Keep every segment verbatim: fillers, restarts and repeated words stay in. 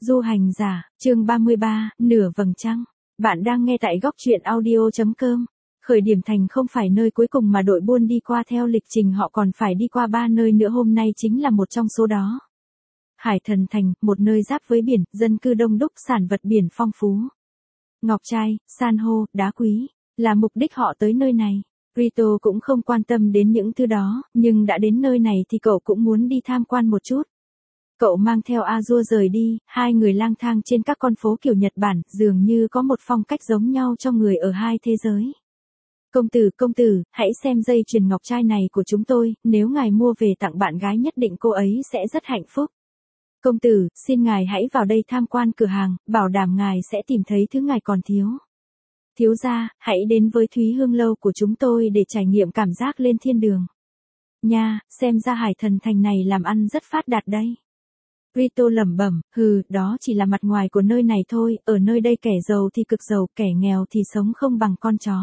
Du hành giả, chương ba mươi ba, nửa vầng trăng. Bạn đang nghe tại góc truyện audio.com. Khởi điểm thành không phải nơi cuối cùng mà đội buôn đi qua theo lịch trình họ còn phải đi qua ba nơi nữa, hôm nay chính là một trong số đó. Hải Thần Thành, một nơi giáp với biển, dân cư đông đúc, sản vật biển phong phú. Ngọc trai, san hô, đá quý, là mục đích họ tới nơi này. Rito cũng không quan tâm đến những thứ đó, nhưng đã đến nơi này thì cậu cũng muốn đi tham quan một chút. Cậu mang theo Azure rời đi, hai người lang thang trên các con phố kiểu Nhật Bản, dường như có một phong cách giống nhau cho người ở hai thế giới. Công tử, công tử, hãy xem dây chuyền ngọc trai này của chúng tôi, nếu ngài mua về tặng bạn gái nhất định cô ấy sẽ rất hạnh phúc. Công tử, xin ngài hãy vào đây tham quan cửa hàng, bảo đảm ngài sẽ tìm thấy thứ ngài còn thiếu. Thiếu gia, hãy đến với Thúy Hương Lâu của chúng tôi để trải nghiệm cảm giác lên thiên đường. Nha, xem ra Hải Thần Thành này làm ăn rất phát đạt đây. Rito lẩm bẩm, hừ, đó chỉ là mặt ngoài của nơi này thôi, ở nơi đây kẻ giàu thì cực giàu, kẻ nghèo thì sống không bằng con chó.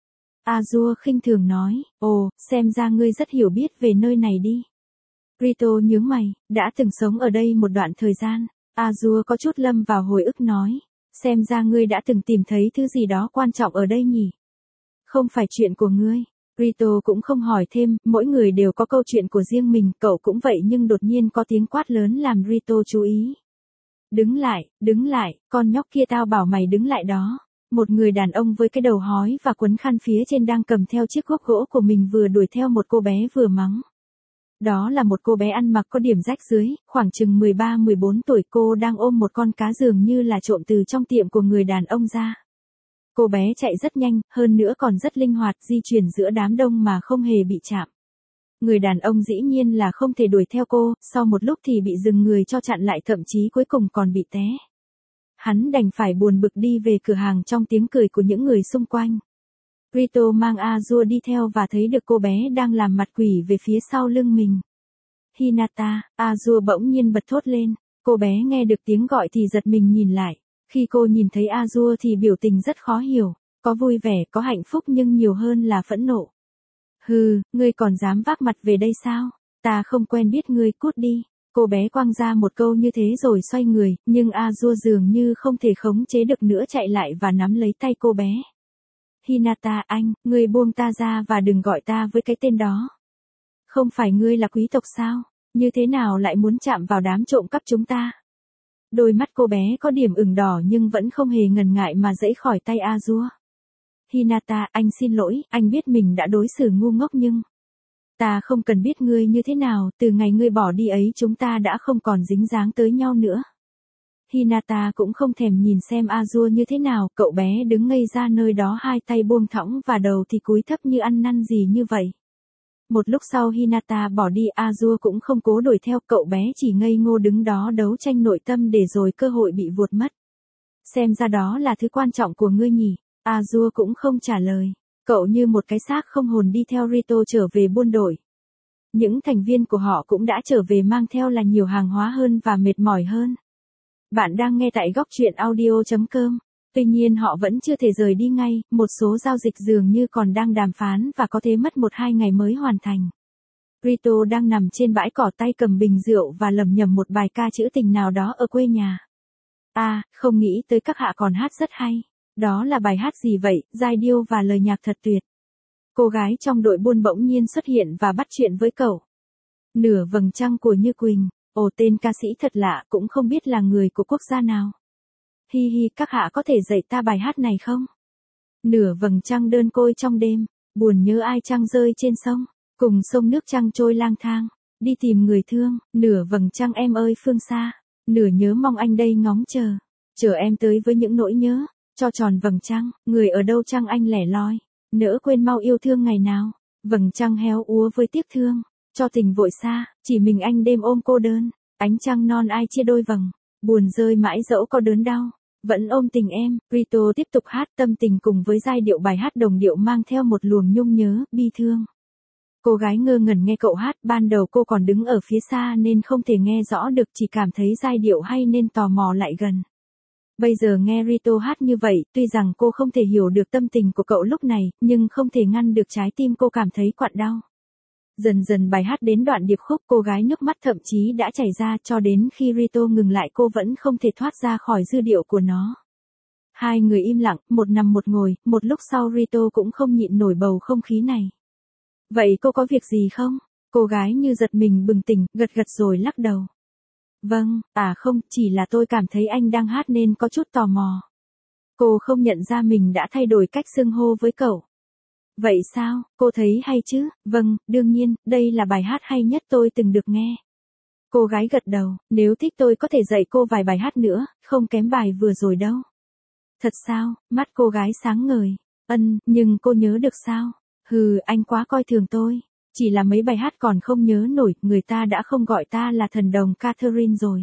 Azure khinh thường nói, ồ, xem ra ngươi rất hiểu biết về nơi này đi. Rito nhướng mày, đã từng sống ở đây một đoạn thời gian. Azure có chút lâm vào hồi ức nói, xem ra ngươi đã từng tìm thấy thứ gì đó quan trọng ở đây nhỉ. Không phải chuyện của ngươi. Rito cũng không hỏi thêm, mỗi người đều có câu chuyện của riêng mình, cậu cũng vậy, nhưng đột nhiên có tiếng quát lớn làm Rito chú ý. Đứng lại, đứng lại, con nhóc kia, tao bảo mày đứng lại đó. Một người đàn ông với cái đầu hói và quấn khăn phía trên đang cầm theo chiếc guốc gỗ của mình vừa đuổi theo một cô bé vừa mắng. Đó là một cô bé ăn mặc có điểm rách dưới, khoảng chừng mười ba mười bốn tuổi, cô đang ôm một con cá dường như là trộm từ trong tiệm của người đàn ông ra. Cô bé chạy rất nhanh, hơn nữa còn rất linh hoạt, di chuyển giữa đám đông mà không hề bị chạm. Người đàn ông dĩ nhiên là không thể đuổi theo cô, sau một lúc thì bị dừng người cho chặn lại, thậm chí cuối cùng còn bị té. Hắn đành phải buồn bực đi về cửa hàng trong tiếng cười của những người xung quanh. Rito mang Azure đi theo và thấy được cô bé đang làm mặt quỷ về phía sau lưng mình. Hinata, Azure bỗng nhiên bật thốt lên, cô bé nghe được tiếng gọi thì giật mình nhìn lại. Khi cô nhìn thấy Azure thì biểu tình rất khó hiểu, có vui vẻ, có hạnh phúc nhưng nhiều hơn là phẫn nộ. Hừ, ngươi còn dám vác mặt về đây sao? Ta không quen biết ngươi, cút đi. Cô bé quăng ra một câu như thế rồi xoay người, nhưng Azure dường như không thể khống chế được nữa, chạy lại và nắm lấy tay cô bé. Hinata, anh, ngươi buông ta ra và đừng gọi ta với cái tên đó. Không phải ngươi là quý tộc sao? Như thế nào lại muốn chạm vào đám trộm cắp chúng ta? Đôi mắt cô bé có điểm ửng đỏ nhưng vẫn không hề ngần ngại mà giãy khỏi tay Azure. Hinata, anh xin lỗi, anh biết mình đã đối xử ngu ngốc nhưng... Ta không cần biết ngươi như thế nào, từ ngày ngươi bỏ đi ấy chúng ta đã không còn dính dáng tới nhau nữa. Hinata cũng không thèm nhìn xem Azure như thế nào, cậu bé đứng ngây ra nơi đó, hai tay buông thõng và đầu thì cúi thấp như ăn năn gì như vậy. Một lúc sau Hinata bỏ đi, Azure cũng không cố đuổi theo, cậu bé chỉ ngây ngô đứng đó đấu tranh nội tâm để rồi cơ hội bị vuột mất. Xem ra đó là thứ quan trọng của ngươi nhỉ? Azure cũng không trả lời. Cậu như một cái xác không hồn đi theo Rito trở về buôn đổi. Những thành viên của họ cũng đã trở về, mang theo là nhiều hàng hóa hơn và mệt mỏi hơn. Bạn đang nghe tại góc truyện audio.com. Tuy nhiên họ vẫn chưa thể rời đi ngay, một số giao dịch dường như còn đang đàm phán và có thể mất một hai ngày mới hoàn thành. Rito đang nằm trên bãi cỏ, tay cầm bình rượu và lẩm nhẩm một bài ca trữ tình nào đó ở quê nhà. À, không nghĩ tới các hạ còn hát rất hay. Đó là bài hát gì vậy? Giai điệu và lời nhạc thật tuyệt. Cô gái trong đội buôn bỗng nhiên xuất hiện và bắt chuyện với cậu. Nửa vầng trăng của Như Quỳnh. Ồ, tên ca sĩ thật lạ, cũng không biết là người của quốc gia nào. Hi hi, các hạ có thể dạy ta bài hát này không? Nửa vầng trăng đơn côi trong đêm, buồn nhớ ai trăng rơi trên sông, cùng sông nước trăng trôi lang thang, đi tìm người thương, nửa vầng trăng em ơi phương xa, nửa nhớ mong anh đây ngóng chờ, chờ em tới với những nỗi nhớ, cho tròn vầng trăng, người ở đâu trăng anh lẻ loi, nỡ quên mau yêu thương ngày nào, vầng trăng héo úa với tiếc thương, cho tình vội xa, chỉ mình anh đêm ôm cô đơn, ánh trăng non ai chia đôi vầng, buồn rơi mãi dẫu có đớn đau. Vẫn ôm tình em, Rito tiếp tục hát tâm tình cùng với giai điệu bài hát đồng điệu mang theo một luồng nhung nhớ, bi thương. Cô gái ngơ ngẩn nghe cậu hát, ban đầu cô còn đứng ở phía xa nên không thể nghe rõ được, chỉ cảm thấy giai điệu hay nên tò mò lại gần. Bây giờ nghe Rito hát như vậy, tuy rằng cô không thể hiểu được tâm tình của cậu lúc này, nhưng không thể ngăn được trái tim cô cảm thấy quặn đau. Dần dần bài hát đến đoạn điệp khúc cô gái nước mắt thậm chí đã chảy ra cho đến khi Rito ngừng lại cô vẫn không thể thoát ra khỏi dư điệu của nó. Hai người im lặng, một nằm một ngồi, một lúc sau Rito cũng không nhịn nổi bầu không khí này. Vậy cô có việc gì không? Cô gái như giật mình bừng tỉnh, gật gật rồi lắc đầu. Vâng, à không, chỉ là tôi cảm thấy anh đang hát nên có chút tò mò. Cô không nhận ra mình đã thay đổi cách xưng hô với cậu. Vậy sao, cô thấy hay chứ? Vâng, đương nhiên, đây là bài hát hay nhất tôi từng được nghe. Cô gái gật đầu, nếu thích tôi có thể dạy cô vài bài hát nữa, không kém bài vừa rồi đâu. Thật sao, mắt cô gái sáng ngời. Ân, nhưng cô nhớ được sao? Hừ, anh quá coi thường tôi. Chỉ là mấy bài hát còn không nhớ nổi, người ta đã không gọi ta là thần đồng Catherine rồi.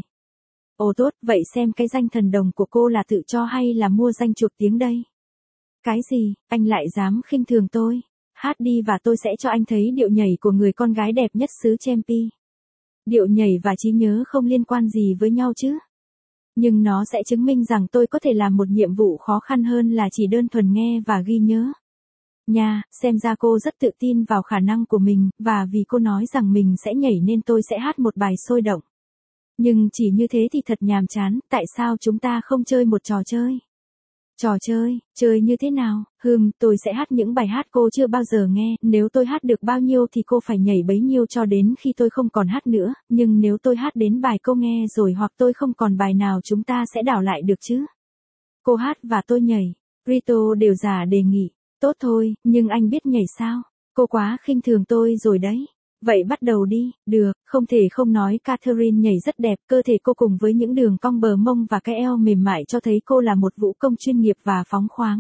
Ồ tốt, vậy xem cái danh thần đồng của cô là tự cho hay là mua danh chuộc tiếng đây? Cái gì, anh lại dám khinh thường tôi? Hát đi và tôi sẽ cho anh thấy điệu nhảy của người con gái đẹp nhất xứ Champi. Điệu nhảy và trí nhớ không liên quan gì với nhau chứ? Nhưng nó sẽ chứng minh rằng tôi có thể làm một nhiệm vụ khó khăn hơn là chỉ đơn thuần nghe và ghi nhớ. Nha, xem ra cô rất tự tin vào khả năng của mình, và vì cô nói rằng mình sẽ nhảy nên tôi sẽ hát một bài sôi động. Nhưng chỉ như thế thì thật nhàm chán, tại sao chúng ta không chơi một trò chơi? Trò chơi, chơi như thế nào? Hừm, tôi sẽ hát những bài hát cô chưa bao giờ nghe, nếu tôi hát được bao nhiêu thì cô phải nhảy bấy nhiêu cho đến khi tôi không còn hát nữa, nhưng nếu tôi hát đến bài cô nghe rồi hoặc tôi không còn bài nào chúng ta sẽ đảo lại được chứ? Cô hát và tôi nhảy. Rito đều giả đề nghị. Tốt thôi, nhưng anh biết nhảy sao? Cô quá khinh thường tôi rồi đấy. Vậy bắt đầu đi, được, không thể không nói Catherine nhảy rất đẹp, cơ thể cô cùng với những đường cong bờ mông và cái eo mềm mại cho thấy cô là một vũ công chuyên nghiệp và phóng khoáng.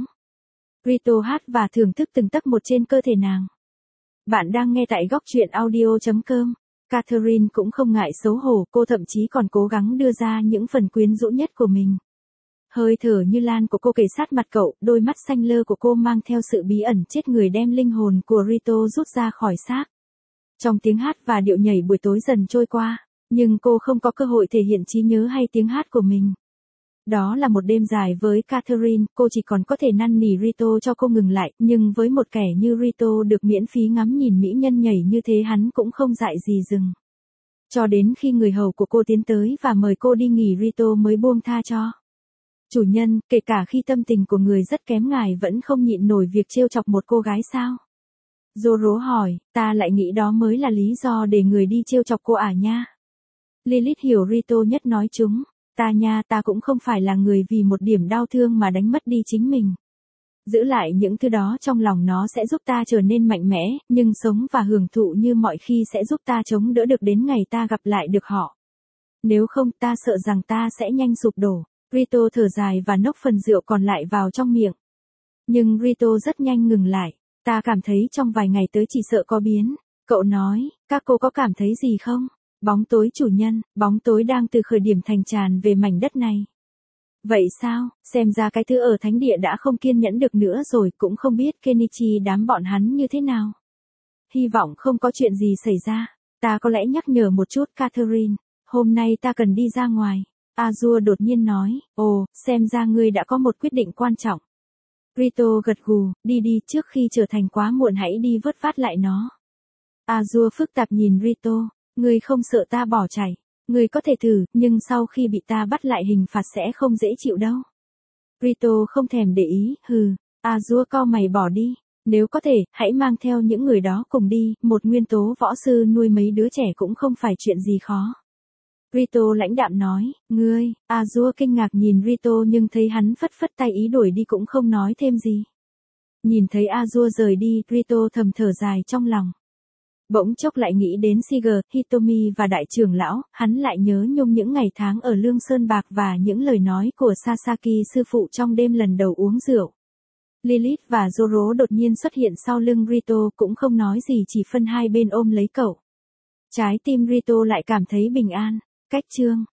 Rito hát và thưởng thức từng tấc một trên cơ thể nàng. Bạn đang nghe tại góc truyện audio chấm com. Catherine cũng không ngại xấu hổ, cô thậm chí còn cố gắng đưa ra những phần quyến rũ nhất của mình. Hơi thở như lan của cô kề sát mặt cậu, đôi mắt xanh lơ của cô mang theo sự bí ẩn chết người đem linh hồn của Rito rút ra khỏi xác. Trong tiếng hát và điệu nhảy buổi tối dần trôi qua, nhưng cô không có cơ hội thể hiện trí nhớ hay tiếng hát của mình. Đó là một đêm dài với Catherine, cô chỉ còn có thể năn nỉ Rito cho cô ngừng lại, nhưng với một kẻ như Rito được miễn phí ngắm nhìn mỹ nhân nhảy như thế hắn cũng không dại gì dừng. Cho đến khi người hầu của cô tiến tới và mời cô đi nghỉ Rito mới buông tha cho. Chủ nhân, kể cả khi tâm tình của người rất kém ngài vẫn không nhịn nổi việc trêu chọc một cô gái sao? Zoro hỏi, ta lại nghĩ đó mới là lý do để người đi trêu chọc cô à nha. Lilith hiểu Rito nhất nói chúng, ta nha ta cũng không phải là người vì một điểm đau thương mà đánh mất đi chính mình. Giữ lại những thứ đó trong lòng nó sẽ giúp ta trở nên mạnh mẽ, nhưng sống và hưởng thụ như mọi khi sẽ giúp ta chống đỡ được đến ngày ta gặp lại được họ. Nếu không ta sợ rằng ta sẽ nhanh sụp đổ. Rito thở dài và nốc phần rượu còn lại vào trong miệng. Nhưng Rito rất nhanh ngừng lại. Ta cảm thấy trong vài ngày tới chỉ sợ có biến. Cậu nói, các cô có cảm thấy gì không? Bóng tối chủ nhân, bóng tối đang từ khởi điểm thành tràn về mảnh đất này. Vậy sao, xem ra cái thứ ở thánh địa đã không kiên nhẫn được nữa rồi, cũng không biết Kenichi đám bọn hắn như thế nào. Hy vọng không có chuyện gì xảy ra. Ta có lẽ nhắc nhở một chút Catherine, hôm nay ta cần đi ra ngoài. Azure đột nhiên nói, ồ, xem ra ngươi đã có một quyết định quan trọng. Rito gật gù, đi đi trước khi trở thành quá muộn hãy đi vớt vát lại nó. Azure phức tạp nhìn Rito, ngươi không sợ ta bỏ chạy. Ngươi có thể thử, nhưng sau khi bị ta bắt lại hình phạt sẽ không dễ chịu đâu. Rito không thèm để ý, hừ, Azure cau mày bỏ đi. Nếu có thể, hãy mang theo những người đó cùng đi, một nguyên tố võ sư nuôi mấy đứa trẻ cũng không phải chuyện gì khó. Rito lãnh đạm nói, ngươi, Azure kinh ngạc nhìn Rito nhưng thấy hắn phất phất tay ý đuổi đi cũng không nói thêm gì. Nhìn thấy Azure rời đi, Rito thầm thở dài trong lòng. Bỗng chốc lại nghĩ đến Shiger, Hitomi và đại trưởng lão, hắn lại nhớ nhung những ngày tháng ở Lương Sơn Bạc và những lời nói của Sasaki sư phụ trong đêm lần đầu uống rượu. Lilith và Zoro đột nhiên xuất hiện sau lưng Rito cũng không nói gì chỉ phân hai bên ôm lấy cậu. Trái tim Rito lại cảm thấy bình an. Cách chương